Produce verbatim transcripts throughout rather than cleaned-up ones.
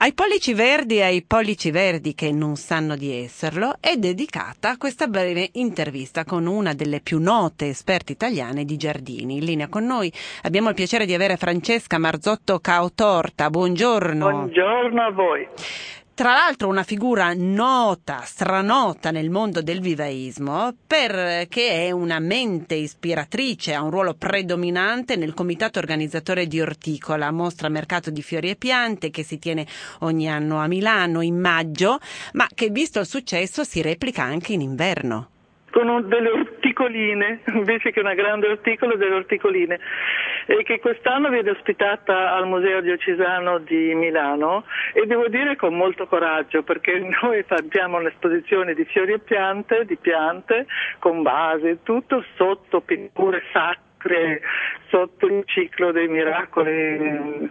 Ai pollici verdi e ai pollici verdi che non sanno di esserlo è dedicata questa breve intervista con una delle più note esperte italiane di giardini. In linea con noi abbiamo il piacere di avere Francesca Marzotto Caotorta. Buongiorno. Buongiorno a voi. Tra l'altro una figura nota, stranota nel mondo del vivaismo, perché è una mente ispiratrice, ha un ruolo predominante nel comitato organizzatore di Orticola, mostra mercato di fiori e piante che si tiene ogni anno a Milano in maggio, ma che visto il successo si replica anche in inverno. Con delle orticoline, invece che una grande orticola, delle orticoline, e che quest'anno viene ospitata al Museo Diocesano di Milano, e devo dire con molto coraggio, perché noi abbiamo un'esposizione di fiori e piante, di piante, con base, tutto sotto pitture sacre, sotto il ciclo dei miracoli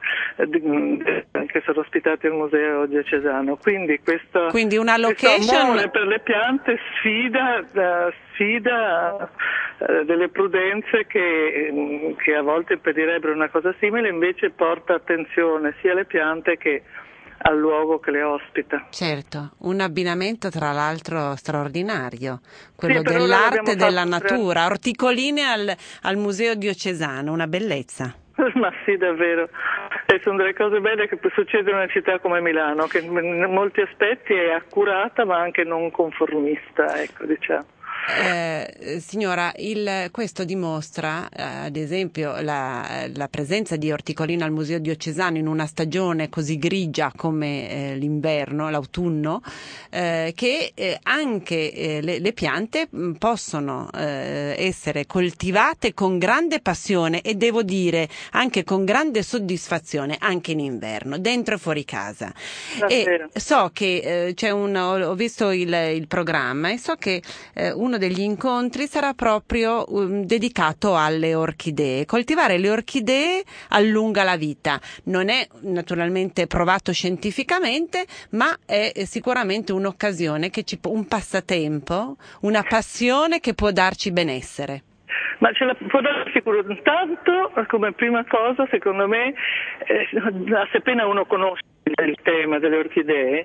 che sono ospitati al Museo Diocesano. Quindi questo, Quindi una questo location amore per le piante sfida, uh, sfida uh, delle prudenze che, che a volte impedirebbero una cosa simile, invece porta attenzione sia alle piante che al luogo che le ospita. Certo, un abbinamento tra l'altro straordinario, quello Sì, dell'arte e della fatto natura, orticoline al, al Museo Diocesano, una bellezza. Ma sì, davvero, e sono delle cose belle che succedono in una città come Milano, che in molti aspetti è accurata ma anche non conformista, ecco, diciamo. Eh, signora, il, questo dimostra eh, ad esempio la, la presenza di orticolina al Museo Diocesano in una stagione così grigia come eh, l'inverno, l'autunno, eh, che eh, anche eh, le, le piante mh, possono eh, essere coltivate con grande passione e devo dire anche con grande soddisfazione anche in inverno, dentro e fuori casa. Davvero. E so che eh, c'è un, ho, ho visto il, il programma e so che eh, uno degli incontri sarà proprio um, dedicato alle orchidee. Coltivare le orchidee allunga la vita. Non è naturalmente provato scientificamente, ma è sicuramente un'occasione che ci può, un passatempo, una passione che può darci benessere. Ma ce la può dare sicuro. Intanto, come prima cosa, secondo me, eh, se appena uno conosce il tema delle orchidee,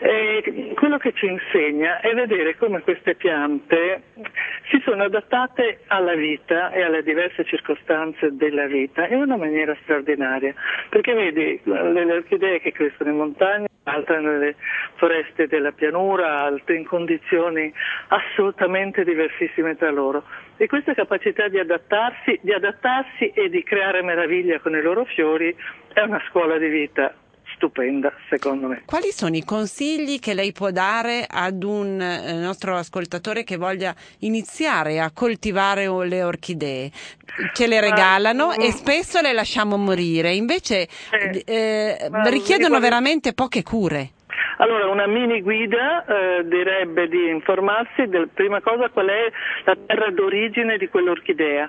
eh, quello che ci insegna è vedere come queste piante si sono adattate alla vita e alle diverse circostanze della vita in una maniera straordinaria. Perché vedi, le orchidee che crescono in montagna, altre nelle foreste della pianura, altre in condizioni assolutamente diversissime tra loro. E questa capacità di adattarsi, di adattarsi e di creare meraviglia con i loro fiori è una scuola di vita stupenda, secondo me. Quali sono i consigli che lei può dare ad un eh, nostro ascoltatore che voglia iniziare a coltivare le orchidee? Ce le regalano ma, e spesso le lasciamo morire, invece eh, eh, ma, richiedono quali... veramente poche cure. Allora, una mini guida eh, direbbe di informarsi del prima cosa qual è la terra d'origine di quell'orchidea.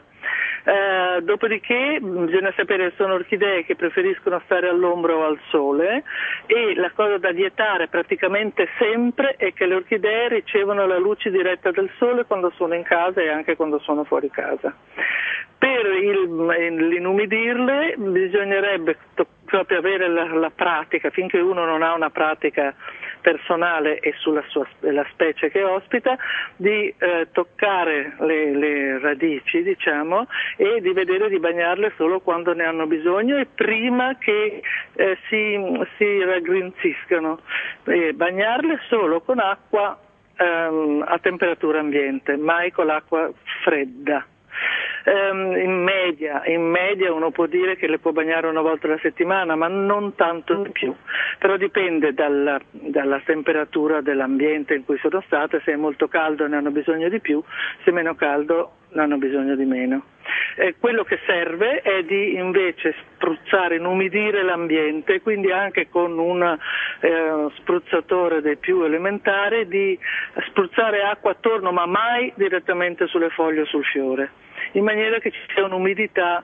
Eh, dopodiché bisogna sapere se sono orchidee che preferiscono stare all'ombra o al sole, e la cosa da vietare praticamente sempre è che le orchidee ricevono la luce diretta del sole quando sono in casa e anche quando sono fuori casa. Per il, l'inumidirle bisognerebbe to- proprio avere la, la pratica, finché uno non ha una pratica personale e sulla sua, la specie che ospita, di eh, toccare le, le radici, diciamo, e di vedere di bagnarle solo quando ne hanno bisogno e prima che eh, si, si raggrinziscano. E bagnarle solo con acqua ehm, a temperatura ambiente, mai con l'acqua fredda. Um, in media, in media uno può dire che le può bagnare una volta alla settimana, ma non tanto di più, però dipende dalla, dalla temperatura dell'ambiente in cui sono state. Se è molto caldo ne hanno bisogno di più, se è meno caldo ne hanno bisogno di meno. Eh, quello che serve è di invece spruzzare, inumidire l'ambiente, quindi anche con un eh, spruzzatore dei più elementari, di spruzzare acqua attorno ma mai direttamente sulle foglie o sul fiore, in maniera che ci sia un'umidità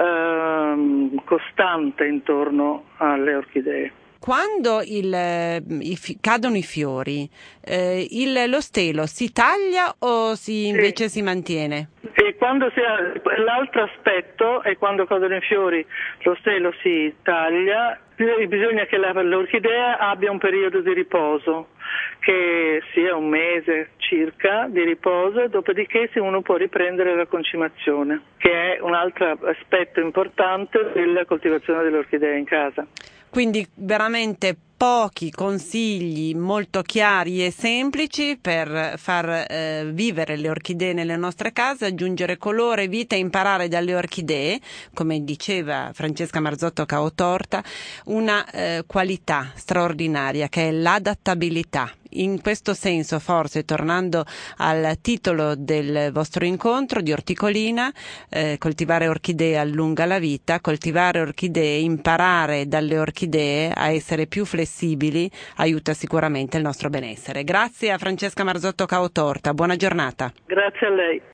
eh, costante intorno alle orchidee. Quando il, i, cadono i fiori, eh, il, lo stelo si taglia o si, invece sì. si mantiene? E quando si ha, l'altro aspetto è quando cadono i fiori, lo stelo si taglia, bisogna che la, l'orchidea abbia un periodo di riposo, che sia un mese circa di riposo, dopodiché uno può riprendere la concimazione, che è un altro aspetto importante della coltivazione dell'orchidea in casa. Quindi veramente pochi consigli molto chiari e semplici per far eh, vivere le orchidee nelle nostre case, aggiungere colore, vita e imparare dalle orchidee, come diceva Francesca Marzotto Caotorta, una eh, qualità straordinaria che è l'adattabilità. In questo senso, forse, tornando al titolo del vostro incontro di Orticolina, eh, coltivare orchidee allunga la vita, coltivare orchidee, imparare dalle orchidee a essere più flessibili, aiuta sicuramente il nostro benessere. Grazie a Francesca Marzotto Caotorta, buona giornata. Grazie a lei.